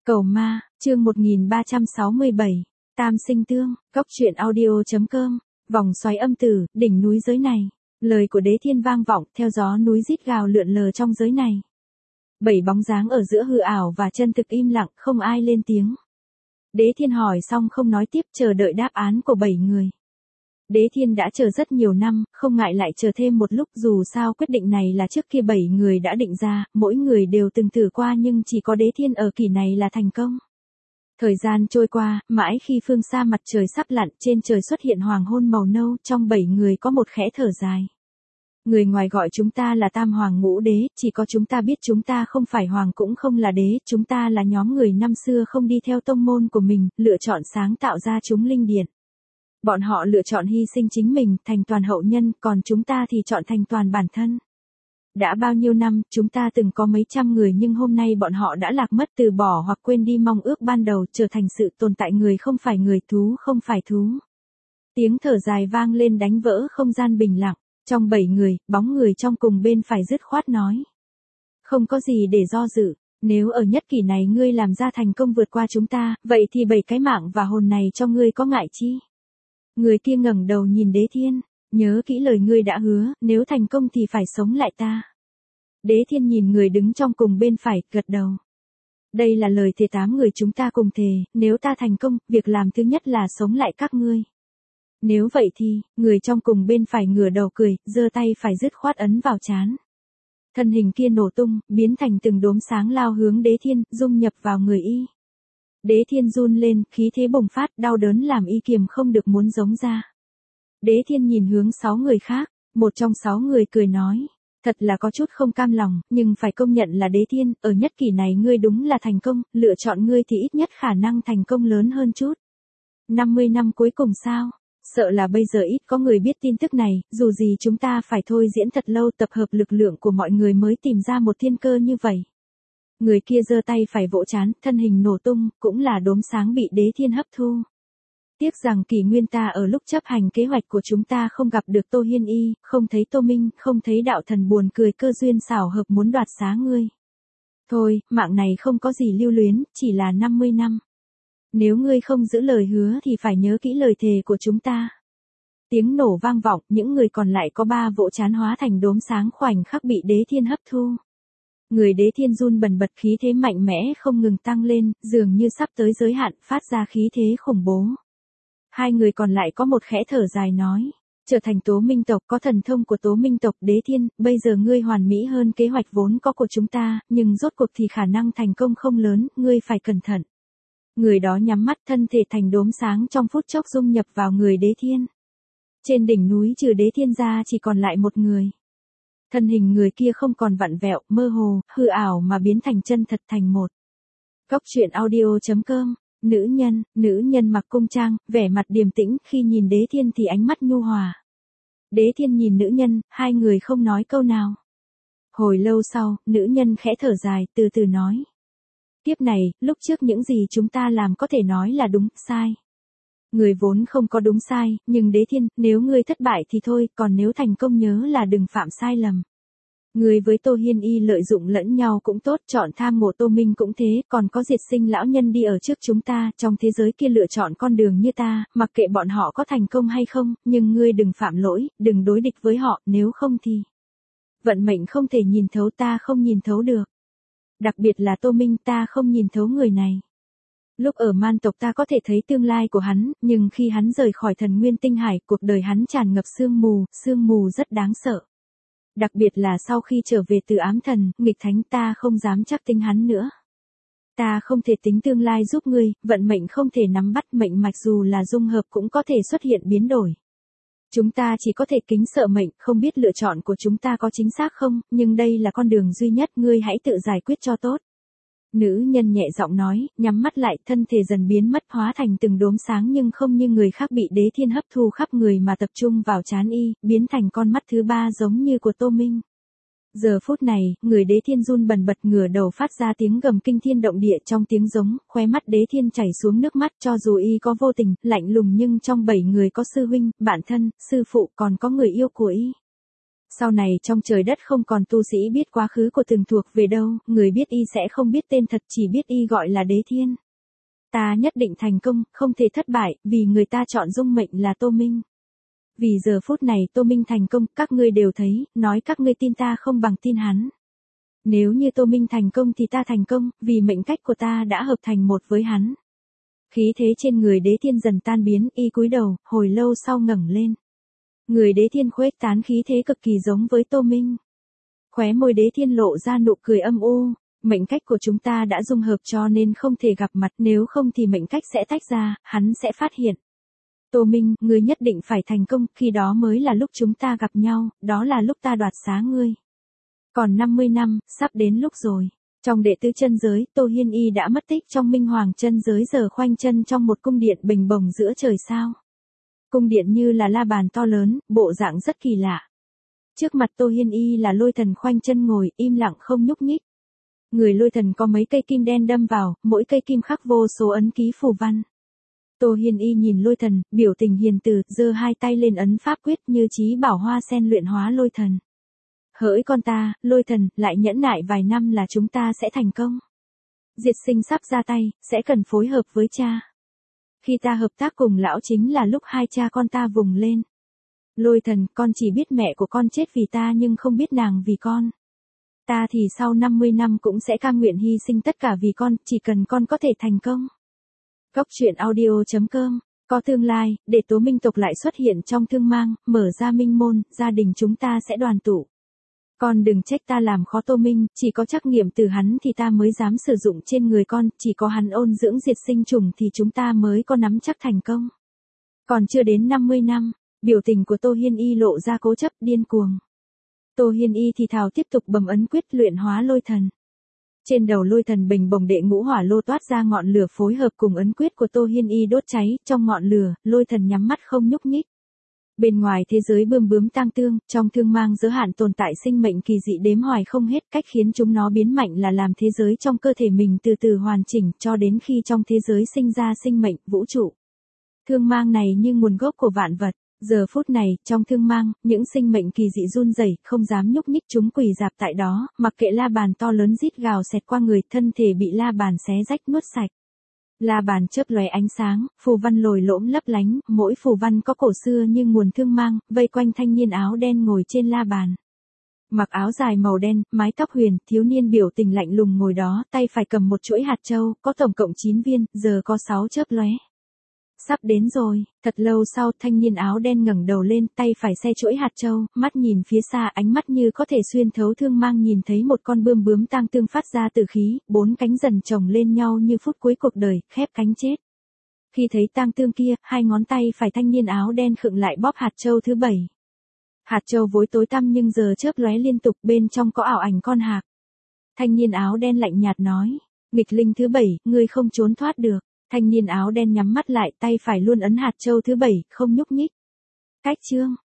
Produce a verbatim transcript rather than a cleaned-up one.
Cầu ma, chương một nghìn ba trăm sáu mươi bảy, Tam sinh tương, cóc truyện audio.com, vòng xoáy âm tử, đỉnh núi giới này. Lời của Đế Thiên vang vọng, theo gió núi rít gào lượn lờ trong giới này. Bảy bóng dáng ở giữa hư ảo và chân thực im lặng, không ai lên tiếng. Đế Thiên hỏi xong không nói tiếp, chờ đợi đáp án của bảy người. Đế Thiên đã chờ rất nhiều năm, không ngại lại chờ thêm một lúc, dù sao quyết định này là trước kia bảy người đã định ra, mỗi người đều từng thử qua nhưng chỉ có Đế Thiên ở kỳ này là thành công. Thời gian trôi qua, mãi khi phương xa mặt trời sắp lặn, trên trời xuất hiện hoàng hôn màu nâu, trong bảy người có một khẽ thở dài. Người ngoài gọi chúng ta là tam hoàng ngũ đế, chỉ có chúng ta biết chúng ta không phải hoàng cũng không là đế, chúng ta là nhóm người năm xưa không đi theo tông môn của mình, lựa chọn sáng tạo ra chúng linh điện. Bọn họ lựa chọn hy sinh chính mình, thành toàn hậu nhân, còn chúng ta thì chọn thành toàn bản thân. Đã bao nhiêu năm, chúng ta từng có mấy trăm người nhưng hôm nay bọn họ đã lạc mất, từ bỏ hoặc quên đi mong ước ban đầu, trở thành sự tồn tại người không phải người, thú không phải thú. Tiếng thở dài vang lên đánh vỡ không gian bình lặng. Trong bảy người, bóng người trong cùng bên phải dứt khoát nói. Không có gì để do dự, nếu ở nhất kỷ này ngươi làm ra thành công vượt qua chúng ta, vậy thì bảy cái mạng và hồn này cho ngươi có ngại chi? Người kia ngẩng đầu nhìn Đế Thiên, nhớ kỹ lời ngươi đã hứa, nếu thành công thì phải sống lại ta. Đế Thiên nhìn người đứng trong cùng bên phải, gật đầu. Đây là lời thề tám người chúng ta cùng thề, nếu ta thành công, việc làm thứ nhất là sống lại các ngươi. Nếu vậy thì, người trong cùng bên phải ngửa đầu cười, giơ tay phải dứt khoát ấn vào trán. Thân hình kia nổ tung, biến thành từng đốm sáng lao hướng Đế Thiên, dung nhập vào người y. Đế Thiên run lên, khí thế bùng phát, đau đớn làm y kiềm không được muốn giống ra. Đế Thiên nhìn hướng sáu người khác, một trong sáu người cười nói, thật là có chút không cam lòng, nhưng phải công nhận là Đế Thiên, ở nhất kỷ này ngươi đúng là thành công, lựa chọn ngươi thì ít nhất khả năng thành công lớn hơn chút. năm mươi năm cuối cùng sao? Sợ là bây giờ ít có người biết tin tức này, dù gì chúng ta phải thôi diễn thật lâu, tập hợp lực lượng của mọi người mới tìm ra một thiên cơ như vậy. Người kia giơ tay phải vỗ trán, thân hình nổ tung, cũng là đốm sáng bị Đế Thiên hấp thu. Tiếc rằng kỷ nguyên ta ở lúc chấp hành kế hoạch của chúng ta không gặp được Tô Hiên Y, không thấy Tô Minh, không thấy đạo thần buồn cười cơ duyên xảo hợp muốn đoạt xá ngươi. Thôi, mạng này không có gì lưu luyến, chỉ là năm mươi năm. Nếu ngươi không giữ lời hứa thì phải nhớ kỹ lời thề của chúng ta. Tiếng nổ vang vọng, những người còn lại có ba vỗ trán hóa thành đốm sáng khoảnh khắc bị Đế Thiên hấp thu. Người Đế Thiên run bần bật, khí thế mạnh mẽ không ngừng tăng lên, dường như sắp tới giới hạn, phát ra khí thế khủng bố. Hai người còn lại có một khẽ thở dài nói, trở thành Tố Minh tộc, có thần thông của Tố Minh tộc. Đế Thiên, bây giờ ngươi hoàn mỹ hơn kế hoạch vốn có của chúng ta, nhưng rốt cuộc thì khả năng thành công không lớn, ngươi phải cẩn thận. Người đó nhắm mắt, thân thể thành đốm sáng trong phút chốc dung nhập vào người Đế Thiên. Trên đỉnh núi trừ Đế Thiên ra chỉ còn lại một người. Thân hình người kia không còn vặn vẹo, mơ hồ, hư ảo mà biến thành chân thật thành một. Cóc truyện audio.com, nữ nhân, nữ nhân mặc cung trang, vẻ mặt điềm tĩnh, khi nhìn Đế Thiên thì ánh mắt nhu hòa. Đế Thiên nhìn nữ nhân, hai người không nói câu nào. Hồi lâu sau, nữ nhân khẽ thở dài, từ từ nói. Tiếp này, lúc trước những gì chúng ta làm có thể nói là đúng, sai. Người vốn không có đúng sai, nhưng Đế Thiên, nếu ngươi thất bại thì thôi, còn nếu thành công nhớ là đừng phạm sai lầm. Ngươi với Tô Hiên Y lợi dụng lẫn nhau cũng tốt, chọn tham ngộ Tô Minh cũng thế, còn có diệt sinh lão nhân đi ở trước chúng ta, trong thế giới kia lựa chọn con đường như ta, mặc kệ bọn họ có thành công hay không, nhưng ngươi đừng phạm lỗi, đừng đối địch với họ, nếu không thì vận mệnh không thể nhìn thấu, ta không nhìn thấu được. Đặc biệt là Tô Minh, ta không nhìn thấu người này. Lúc ở man tộc ta có thể thấy tương lai của hắn, nhưng khi hắn rời khỏi thần nguyên tinh hải, cuộc đời hắn tràn ngập sương mù, sương mù rất đáng sợ. Đặc biệt là sau khi trở về từ ám thần, nghịch thánh, ta không dám chắc tính hắn nữa. Ta không thể tính tương lai giúp ngươi, vận mệnh không thể nắm bắt, mệnh mạch dù là dung hợp cũng có thể xuất hiện biến đổi. Chúng ta chỉ có thể kính sợ mệnh, không biết lựa chọn của chúng ta có chính xác không, nhưng đây là con đường duy nhất, ngươi hãy tự giải quyết cho tốt. Nữ nhân nhẹ giọng nói, nhắm mắt lại, thân thể dần biến mất, hóa thành từng đốm sáng nhưng không như người khác bị Đế Thiên hấp thu khắp người mà tập trung vào trán y, biến thành con mắt thứ ba giống như của Tô Minh. Giờ phút này, người Đế Thiên run bần bật, ngửa đầu phát ra tiếng gầm kinh thiên động địa, trong tiếng giống, khóe mắt Đế Thiên chảy xuống nước mắt, cho dù y có vô tình, lạnh lùng nhưng trong bảy người có sư huynh, bạn thân, sư phụ, còn có người yêu của y. Sau này trong trời đất không còn tu sĩ biết quá khứ của từng thuộc về đâu, người biết y sẽ không biết tên thật, chỉ biết y gọi là Đế Thiên. Ta nhất định thành công, không thể thất bại, vì người ta chọn dung mệnh là Tô Minh. Vì giờ phút này Tô Minh thành công, các ngươi đều thấy, nói các ngươi tin ta không bằng tin hắn. Nếu như Tô Minh thành công thì ta thành công, vì mệnh cách của ta đã hợp thành một với hắn. Khí thế trên người Đế Thiên dần tan biến, y cúi đầu, hồi lâu sau ngẩng lên. Người Đế Thiên khuếch tán khí thế cực kỳ giống với Tô Minh. Khóe môi Đế Thiên lộ ra nụ cười âm u, mệnh cách của chúng ta đã dung hợp cho nên không thể gặp mặt, nếu không thì mệnh cách sẽ tách ra, hắn sẽ phát hiện. Tô Minh, ngươi nhất định phải thành công, khi đó mới là lúc chúng ta gặp nhau, đó là lúc ta đoạt xá ngươi. Còn năm mươi năm, sắp đến lúc rồi. Trong đệ tứ chân giới, Tô Hiên Y đã mất tích trong Minh Hoàng chân giới, giờ khoanh chân trong một cung điện bình bồng giữa trời sao. Cung điện như là la bàn to lớn, bộ dạng rất kỳ lạ. Trước mặt Tô Hiên Y là Lôi Thần khoanh chân ngồi, im lặng không nhúc nhích. Người Lôi Thần có mấy cây kim đen đâm vào, mỗi cây kim khắc vô số ấn ký phù văn. Tô Hiên Y nhìn Lôi Thần, biểu tình hiền từ, giơ hai tay lên ấn pháp quyết như chí bảo hoa sen luyện hóa Lôi Thần. Hỡi con ta, Lôi Thần, lại nhẫn nại vài năm là chúng ta sẽ thành công. Diệt Sinh sắp ra tay, sẽ cần phối hợp với cha. Khi ta hợp tác cùng lão chính là lúc hai cha con ta vùng lên. Lôi Thần, con chỉ biết mẹ của con chết vì ta nhưng không biết nàng vì con. Ta thì sau năm mươi năm cũng sẽ cam nguyện hy sinh tất cả vì con, chỉ cần con có thể thành công. Góc truyện audio chấm com, có tương lai, để Tố Minh tộc lại xuất hiện trong thương mang, mở ra minh môn, gia đình chúng ta sẽ đoàn tụ. Con đừng trách ta làm khó Tô Minh, chỉ có trắc nghiệm từ hắn thì ta mới dám sử dụng trên người con, chỉ có hắn ôn dưỡng diệt sinh trùng thì chúng ta mới có nắm chắc thành công. Còn chưa đến năm mươi năm, biểu tình của Tô Hiên Y lộ ra cố chấp, điên cuồng. Tô Hiên Y thì thào tiếp tục bấm ấn quyết luyện hóa Lôi Thần. Trên đầu Lôi Thần bình bồng đệ ngũ hỏa lô toát ra ngọn lửa phối hợp cùng ấn quyết của Tô Hiên Y đốt cháy, trong ngọn lửa, Lôi Thần nhắm mắt không nhúc nhích. Bên ngoài thế giới bươm bướm tang tương, trong thương mang giới hạn tồn tại sinh mệnh kỳ dị đếm hoài không hết, cách khiến chúng nó biến mạnh là làm thế giới trong cơ thể mình từ từ hoàn chỉnh, cho đến khi trong thế giới sinh ra sinh mệnh, vũ trụ. Thương mang này như nguồn gốc của vạn vật. Giờ phút này, trong thương mang, những sinh mệnh kỳ dị run rẩy, không dám nhúc nhích, chúng quỳ rạp tại đó, mặc kệ la bàn to lớn rít gào xẹt qua người, thân thể bị la bàn xé rách nuốt sạch. La bàn chớp lóe ánh sáng, phù văn lồi lõm lấp lánh, mỗi phù văn có cổ xưa như nguồn thương mang, vây quanh thanh niên áo đen ngồi trên la bàn. Mặc áo dài màu đen, mái tóc huyền, thiếu niên biểu tình lạnh lùng ngồi đó, tay phải cầm một chuỗi hạt châu, có tổng cộng chín viên, giờ có sáu chớp lóe. Sắp đến rồi, thật lâu sau thanh niên áo đen ngẩng đầu lên, tay phải xe chuỗi hạt châu, mắt nhìn phía xa, ánh mắt như có thể xuyên thấu thương mang, nhìn thấy một con bươm bướm tang tương phát ra từ khí, bốn cánh dần chồng lên nhau như phút cuối cuộc đời, khép cánh chết. Khi thấy tang tương kia, hai ngón tay phải thanh niên áo đen khựng lại bóp hạt châu thứ bảy. Hạt châu vốn tối tăm nhưng giờ chớp lóe liên tục, bên trong có ảo ảnh con hạc. Thanh niên áo đen lạnh nhạt nói, nghịch linh thứ bảy, ngươi không trốn thoát được. Thanh niên áo đen nhắm mắt lại, tay phải luôn ấn hạt châu thứ bảy, không nhúc nhích. Cách chương